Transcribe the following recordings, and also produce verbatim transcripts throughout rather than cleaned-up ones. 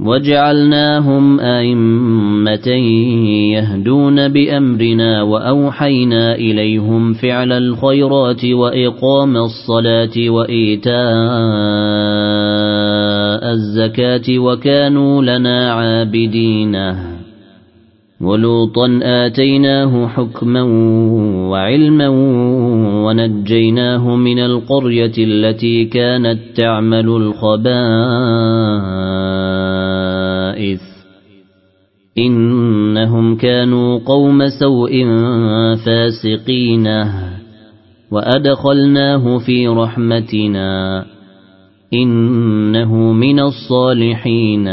وجعلناهم أئمة يهدون بأمرنا وأوحينا إليهم فعل الخيرات وإقام الصلاة وإيتاء الزكاة وكانوا لنا عابدين. ولوطا آتيناه حكما وعلما ونجيناه من القرية التي كانت تعمل الخبائث إنهم كانوا قوم سوء فاسقين وأدخلناه في رحمتنا إنه من الصالحين.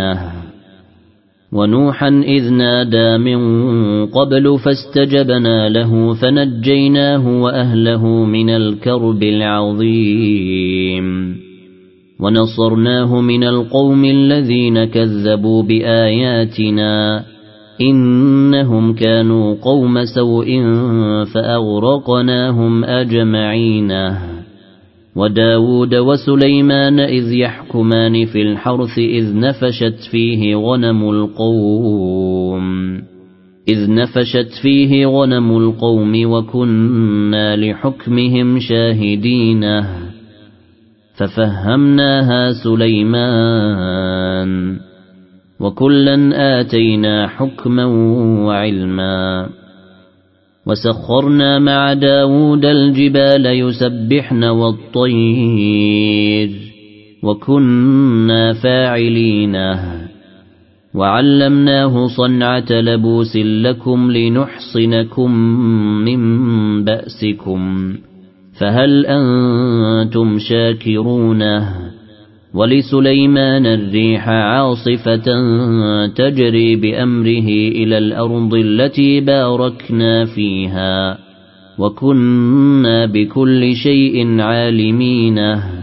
ونوحا إذ نادى من قبل فاستجبنا له فنجيناه وأهله من الكرب العظيم ونصرناه من القوم الذين كذبوا بآياتنا إنهم كانوا قوم سوء فأغرقناهم أجمعين. وداود وسليمان إذ يحكمان في الحرث إذ نفشت فيه غنم القوم إذ نفشت فيه غنم القوم وكنا لحكمهم شاهدين ففهمناها سليمان وكلا آتينا حكما وعلما. وسخرنا مع داود الجبال يسبحن والطير وكنا فاعلين. وعلمناه صنعة لبوس لكم لنحصنكم من بأسكم فهل أنتم شاكرون. ولسليمان الريح عاصفة تجري بأمره إلى الأرض التي باركنا فيها وكنا بكل شيء عالمين.